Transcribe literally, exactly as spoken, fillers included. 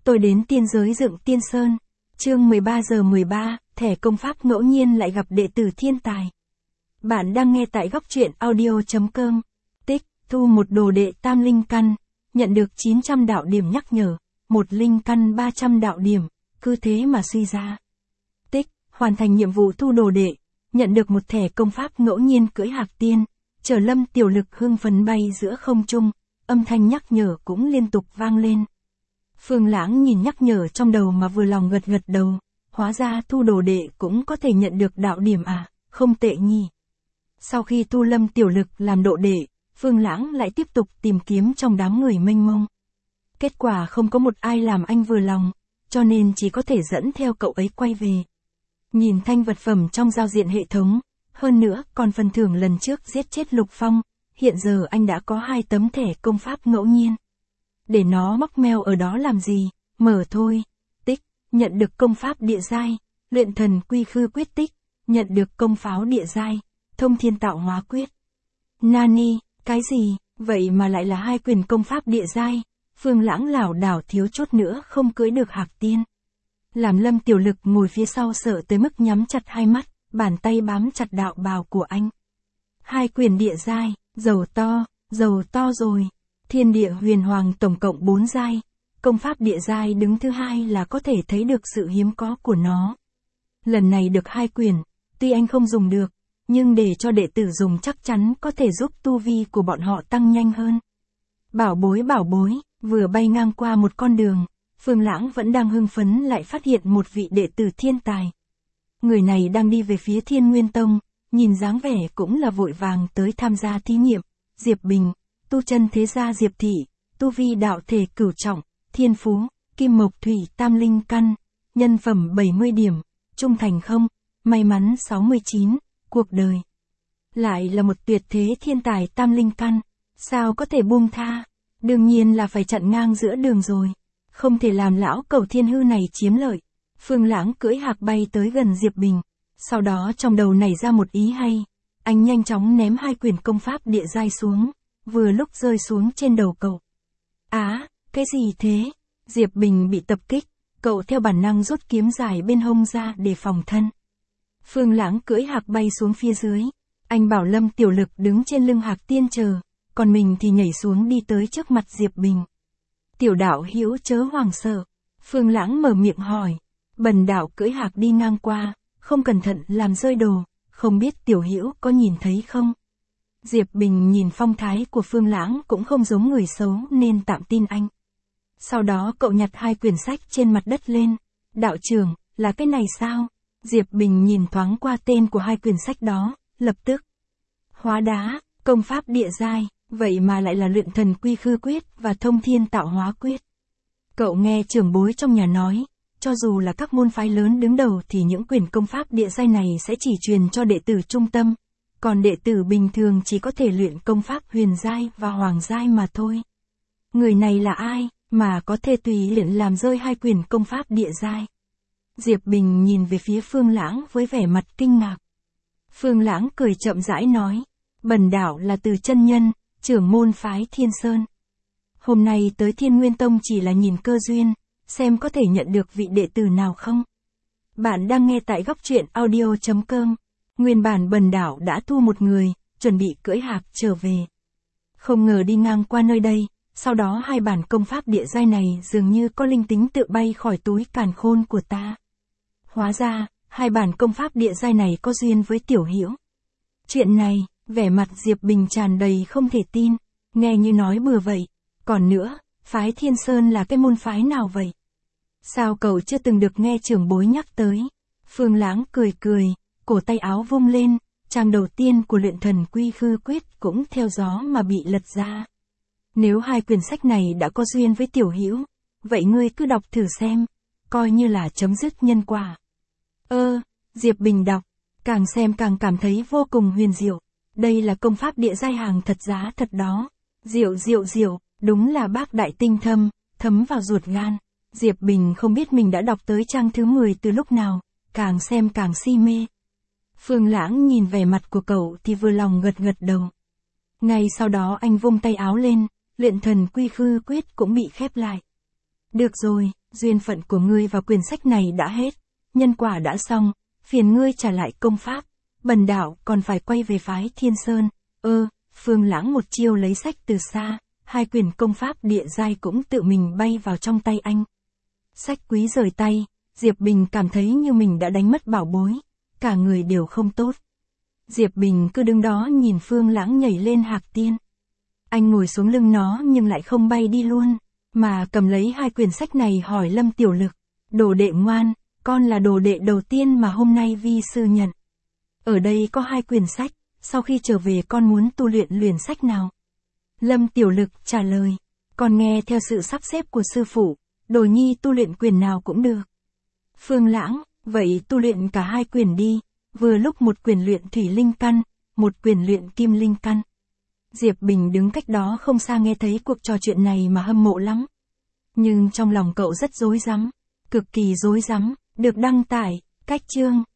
Tôi đến tiên giới dựng tiên sơn. Chương mười ba giờ mười ba, thẻ công pháp ngẫu nhiên lại gặp đệ tử thiên tài. Bạn đang nghe tại góc truyện audio chấm com. Tích, thu một đồ đệ tam linh căn, nhận được chín trăm đạo điểm nhắc nhở, một linh căn ba trăm đạo điểm, cứ thế mà suy ra. Tích, hoàn thành nhiệm vụ thu đồ đệ, nhận được một thẻ công pháp ngẫu nhiên cưỡi hạc tiên, chở Lâm Tiểu Lực hưng phấn bay giữa không trung, âm thanh nhắc nhở cũng liên tục vang lên. Phương Lãng nhìn nhắc nhở trong đầu mà vừa lòng gật gật đầu, hóa ra thu đồ đệ cũng có thể nhận được đạo điểm à, không tệ nhỉ. Sau khi thu Lâm Tiểu Lực làm độ đệ, Phương Lãng lại tiếp tục tìm kiếm trong đám người mênh mông. Kết quả không có một ai làm anh vừa lòng, cho nên chỉ có thể dẫn theo cậu ấy quay về. Nhìn thanh vật phẩm trong giao diện hệ thống, hơn nữa còn phần thưởng lần trước giết chết Lục Phong, hiện giờ anh đã có hai tấm thẻ công pháp ngẫu nhiên. Để nó móc meo ở đó làm gì, mở thôi. Tích, nhận được công pháp địa giai, luyện thần quy khư quyết tích, nhận được công pháo địa giai, thông thiên tạo hóa quyết. Nani, cái gì, vậy mà lại là hai quyền công pháp địa giai, Phương Lãng lảo đảo thiếu chút nữa không cưỡi được hạc tiên. Làm Lâm Tiểu Lực ngồi phía sau sợ tới mức nhắm chặt hai mắt, bàn tay bám chặt đạo bào của anh. Hai quyền địa giai, giàu to, giàu to rồi. Thiên địa huyền hoàng tổng cộng bốn giai, công pháp địa giai đứng thứ hai là có thể thấy được sự hiếm có của nó. Lần này được hai quyền, tuy anh không dùng được, nhưng để cho đệ tử dùng chắc chắn có thể giúp tu vi của bọn họ tăng nhanh hơn. Bảo bối bảo bối, vừa bay ngang qua một con đường, Phương Lãng vẫn đang hưng phấn lại phát hiện một vị đệ tử thiên tài. Người này đang đi về phía Thiên Nguyên Tông, nhìn dáng vẻ cũng là vội vàng tới tham gia thí nghiệm. Diệp Bình, tu chân thế gia Diệp Thị, tu vi đạo thể cửu trọng, thiên phú, kim mộc thủy tam linh căn, nhân phẩm bảy mươi điểm, trung thành không, may mắn sáu mươi chín, cuộc đời. Lại là một tuyệt thế thiên tài tam linh căn, sao có thể buông tha, đương nhiên là phải chặn ngang giữa đường rồi, không thể làm lão cầu thiên hư này chiếm lợi. Phương Lãng cưỡi hạc bay tới gần Diệp Bình, sau đó trong đầu nảy ra một ý hay, anh nhanh chóng ném hai quyền công pháp địa giai xuống. Vừa lúc rơi xuống trên đầu cậu. Á, cái gì thế? Diệp Bình bị tập kích, cậu theo bản năng rút kiếm dài bên hông ra để phòng thân. Phương Lãng cưỡi hạc bay xuống phía dưới, anh bảo Lâm Tiểu Lực đứng trên lưng hạc tiên chờ, còn mình thì nhảy xuống đi tới trước mặt Diệp Bình. Tiểu đạo hữu chớ hoảng sợ, Phương Lãng mở miệng hỏi, bần đạo cưỡi hạc đi ngang qua, không cẩn thận làm rơi đồ, không biết tiểu hữu có nhìn thấy không? Diệp Bình nhìn phong thái của Phương Lãng cũng không giống người xấu nên tạm tin anh. Sau đó cậu nhặt hai quyển sách trên mặt đất lên. Đạo trưởng, là cái này sao? Diệp Bình nhìn thoáng qua tên của hai quyển sách đó, lập tức. Hóa đá, công pháp địa giai, vậy mà lại là luyện thần quy khư quyết và thông thiên tạo hóa quyết. Cậu nghe trưởng bối trong nhà nói, cho dù là các môn phái lớn đứng đầu thì những quyển công pháp địa giai này sẽ chỉ truyền cho đệ tử trung tâm. Còn đệ tử bình thường chỉ có thể luyện công pháp huyền giai và hoàng giai mà thôi. Người này là ai, mà có thể tùy luyện làm rơi hai quyền công pháp địa giai? Diệp Bình nhìn về phía Phương Lãng với vẻ mặt kinh ngạc. Phương Lãng cười chậm rãi nói, bần đạo là Từ chân nhân, trưởng môn phái Thiên Sơn. Hôm nay tới Thiên Nguyên Tông chỉ là nhìn cơ duyên, xem có thể nhận được vị đệ tử nào không? Bạn đang nghe tại góc truyện audio chấm com. Nguyên bản bần đạo đã thu một người, chuẩn bị cưỡi hạc trở về. Không ngờ đi ngang qua nơi đây, sau đó hai bản công pháp địa giai này dường như có linh tính tự bay khỏi túi càn khôn của ta. Hóa ra, hai bản công pháp địa giai này có duyên với tiểu hữu. Chuyện này, vẻ mặt Diệp Bình tràn đầy không thể tin, nghe như nói bừa vậy. Còn nữa, phái Thiên Sơn là cái môn phái nào vậy? Sao cậu chưa từng được nghe trưởng bối nhắc tới? Phương Lãng cười cười. Cổ tay áo vung lên, trang đầu tiên của luyện thần quy khư quyết cũng theo gió mà bị lật ra. Nếu hai quyển sách này đã có duyên với tiểu hữu, vậy ngươi cứ đọc thử xem, coi như là chấm dứt nhân quả. Ơ, Diệp Bình đọc, càng xem càng cảm thấy vô cùng huyền diệu. Đây là công pháp địa giai hàng thật giá thật đó. Diệu diệu diệu, đúng là bác đại tinh thâm, thấm vào ruột gan. Diệp Bình không biết mình đã đọc tới trang thứ mười từ lúc nào, càng xem càng si mê. Phương Lãng nhìn vẻ mặt của cậu thì vừa lòng gật gật đầu. Ngay sau đó anh vung tay áo lên, luyện thần quy khư quyết cũng bị khép lại. Được rồi, duyên phận của ngươi và quyển sách này đã hết. Nhân quả đã xong, phiền ngươi trả lại công pháp. Bần đạo còn phải quay về phái Thiên Sơn. Ơ, Phương Lãng một chiêu lấy sách từ xa, hai quyển công pháp địa giai cũng tự mình bay vào trong tay anh. Sách quý rời tay, Diệp Bình cảm thấy như mình đã đánh mất bảo bối. Cả người đều không tốt. Diệp Bình cứ đứng đó nhìn Phương Lãng nhảy lên hạc tiên. Anh ngồi xuống lưng nó nhưng lại không bay đi luôn, mà cầm lấy hai quyển sách này hỏi Lâm Tiểu Lực. Đồ đệ ngoan, con là đồ đệ đầu tiên mà hôm nay vi sư nhận. Ở đây có hai quyển sách, sau khi trở về con muốn tu luyện luyện sách nào? Lâm Tiểu Lực trả lời, con nghe theo sự sắp xếp của sư phụ, đồ nhi tu luyện quyền nào cũng được. Phương Lãng, vậy tu luyện cả hai quyền đi, vừa lúc một quyền luyện thủy linh căn, một quyền luyện kim linh căn. Diệp Bình đứng cách đó không xa nghe thấy cuộc trò chuyện này mà hâm mộ lắm. Nhưng trong lòng cậu rất rối rắm, cực kỳ rối rắm, được đăng tải, cách chương.